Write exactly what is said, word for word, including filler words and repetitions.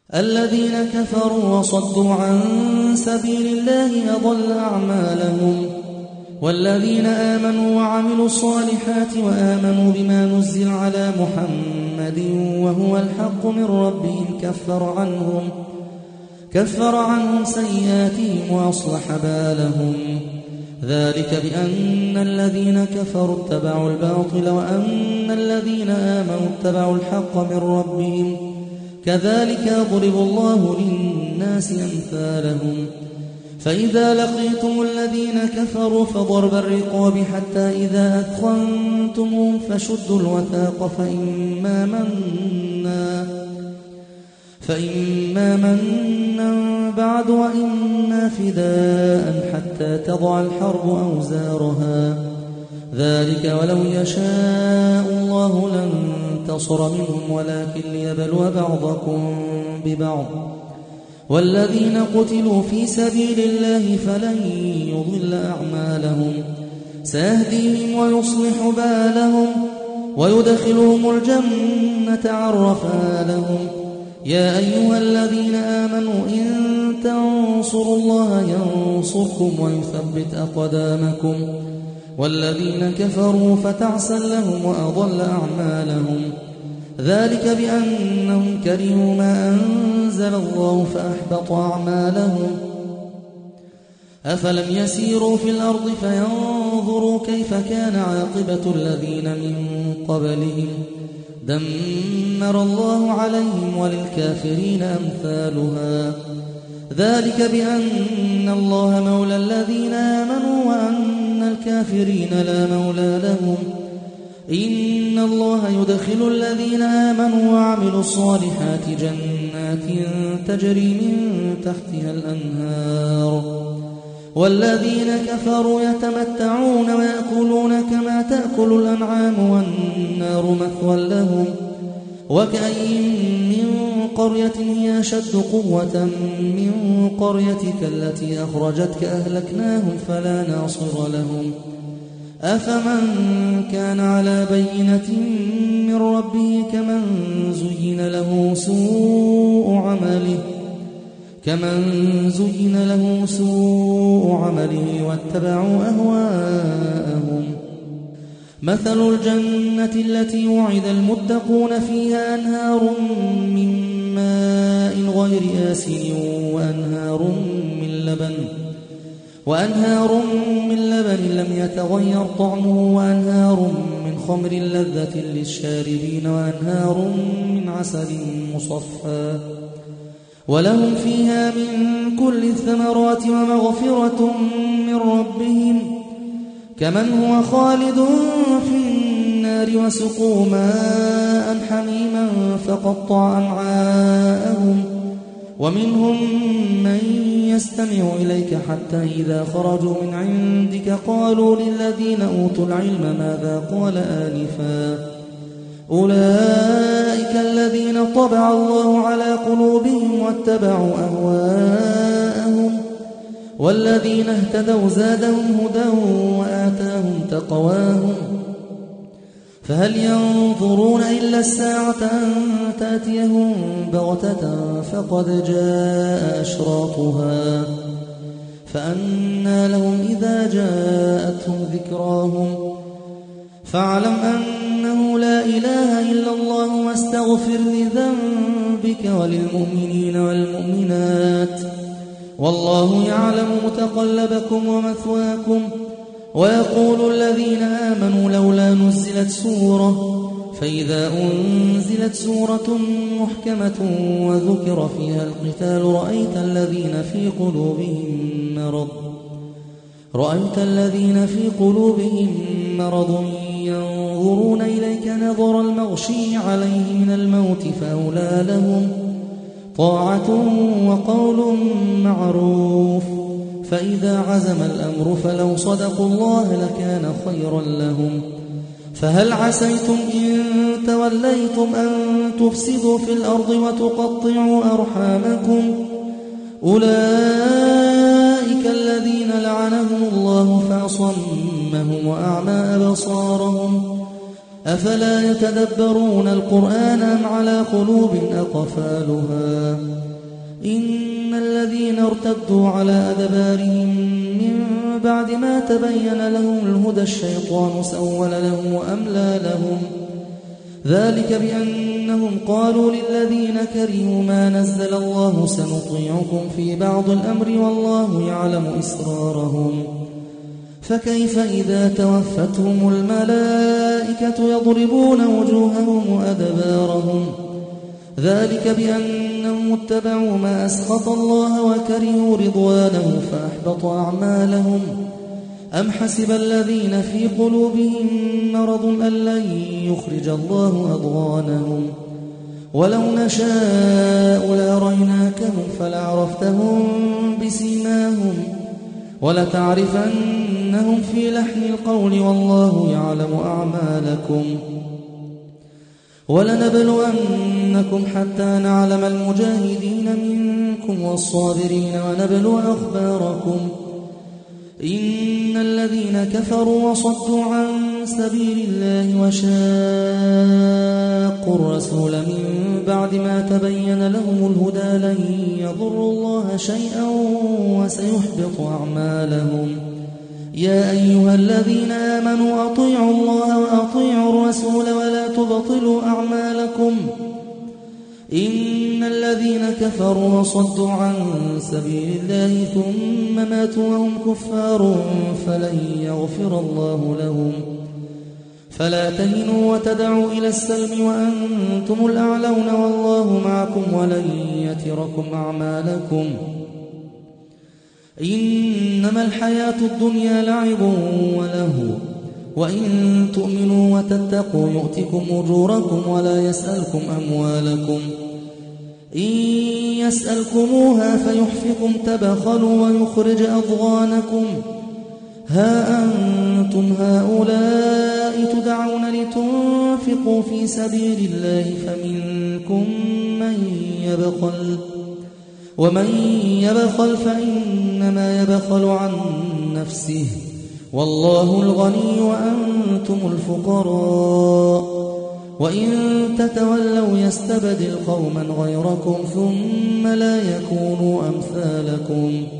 الذين كفروا وصدوا عن سبيل الله أضل أعمالهم. والذين آمنوا وعملوا الصالحات وآمنوا بما نزل على محمد وهو الحق من ربهم كفر عنهم كفر عنهم سيئاتهم وأصلح بالهم. ذلك بأن الذين كفروا اتبعوا الباطل وأن الذين آمنوا اتبعوا الحق من ربهم. كذلك يضرب الله للناس أمثالهم. فإذا لقيتم الذين كفروا فضرب الرقاب حتى إذا أثخنتموهم فشدوا الوثاق فإما منا فإما منا بعد وإما فداء حتى تضع الحرب أوزارها. ذلك ولو يشاء الله لانتصر منهم ولكن ليبلو بعضكم ببعض. والذين قتلوا في سبيل الله فلن يضل أعمالهم. سيهديهم ويصلح بالهم ويدخلهم الجنة عرفها لهم. يا أيها الذين آمنوا إن تنصروا الله ينصركم ويثبت أقدامكم. والذين كفروا فتعسا لهم وأضل أعمالهم. ذلك بأنهم كرهوا ما أنزل الله فأحبط أعمالهم. أفلم يسيروا في الأرض فينظروا كيف كان عاقبة الذين من قبلهم دمر الله عليهم وللكافرين أمثالها. ذلك بأن الله مولى الذين آمنوا وأن الكافرين لا مولى لهم. إن الله يدخل الذين آمنوا وعملوا الصالحات جنات تجري من تحتها الأنهار. والذين كفروا يتمتعون ويأكلون كما تأكل الأنعام والنار مثوى لهم. وكأين من قرية هي أشد قوة من قريتك التي أخرجتك أهلكناهم فلا ناصر لهم. أفمن كان على بينة من ربه كمن زين له سوء عمله كمن زين له سوء عمله واتبعوا أهواءهم. مثل الجنة التي وعد المتقون فيها أنهار من ماء غير آسن وأنهار من لبن وأنهار من لبن لم يتغير طعمه وأنهار من خمر لذة للشاربين وأنهار من عسل مصفى ولهم فيها من كل الثمرات ومغفرة من ربهم كمن هو خالد في النار وسقوا ماء حميما فقطع أمعاءهم. ومنهم من يستمع إليك حتى إذا خرجوا من عندك قالوا للذين أوتوا العلم ماذا قال آنفا أولئك الذين طبع الله على قلوبهم واتبعوا أهواءهم. والذين اهتدوا زادهم هدى وآتاهم تقواهم. فهل ينظرون إلا الساعة أن تأتيهم بغتة فقد جاء أشراطها فأنى لهم إذا جاءتهم ذكراهم. فاعلم أنه لا إله إلا الله واستغفر لذنبك وللمؤمنين والمؤمنات والله يعلم متقلبكم ومثواكم. ويقول الذين آمنوا لولا نزلت سورة فإذا أنزلت سورة محكمة وذكر فيها القتال رأيت الذين في قلوبهم مرض رأيت الذين في قلوبهم مرض ينظرون إليك نظر المغشي عليه من الموت فأولى لهم طاعة وقول معروف. فإذا عزم الأمر فلو صدقوا الله لكان خيرا لهم. فهل عسيتم إن توليتم أن تفسدوا في الأرض وتقطعوا أرحامكم أولئك الذين لعنهم الله فأصمهم وأعمى أبصارهم أفلا يتدبرون القرآن أم على قلوب أقفالها إن الذين ارتدوا على أدبارهم من بعد ما تبين لهم الهدى الشيطان سول لهم وأملى لهم ذلك بأنهم قالوا للذين كرهوا ما نزل الله سنطيعكم في بعض الأمر والله يعلم إسرارهم فكيف إذا توفتهم الملائكة يضربون وجوههم وأدبارهم ذلك بأنهم اتبعوا ما أسخط الله وكرهوا رضوانه فأحبط أعمالهم أم حسب الذين في قلوبهم مرض أن لن يخرج الله أضغانهم ولو نشاء لأريناكهم فلعرفتهم بسيماهم ولتعرفنهم في لحن القول والله يعلم أعمالكم ولنبلونكم حتى نعلم المجاهدين منكم والصابرين ونبلو أخباركم إن الذين كفروا وصدوا عن سبيل الله وشاقوا الرسول من بعد ما تبين لهم الهدى لن يضروا الله شيئا وسيحبط أعمالهم يا أيها الذين آمنوا أطيعوا الله وأطيعوا الرسول ولا تبطلوا أعمالكم إن الذين كفروا وصدوا عن سبيل الله ثم ماتوا وهم كفار فلن يغفر الله لهم فلا تهنوا وتدعوا إلى السلم وأنتم الأعلون والله معكم ولن يتركم أعمالكم إنما الحياة الدنيا لعب ولهو وإن تؤمنوا وتتقوا يؤتكم أجوركم ولا يسألكم أموالكم إن يسألكموها فيحفكم تبخلوا ويخرج أضغانكم ها أنتم هؤلاء تدعون لتنفقوا في سبيل الله فمنكم من يبخل ومن يبخل فإنما يبخل عن نفسه والله الغني وأنتم الفقراء وإن تتولوا يستبدل قوما غيركم ثم لا يكونوا أمثالكم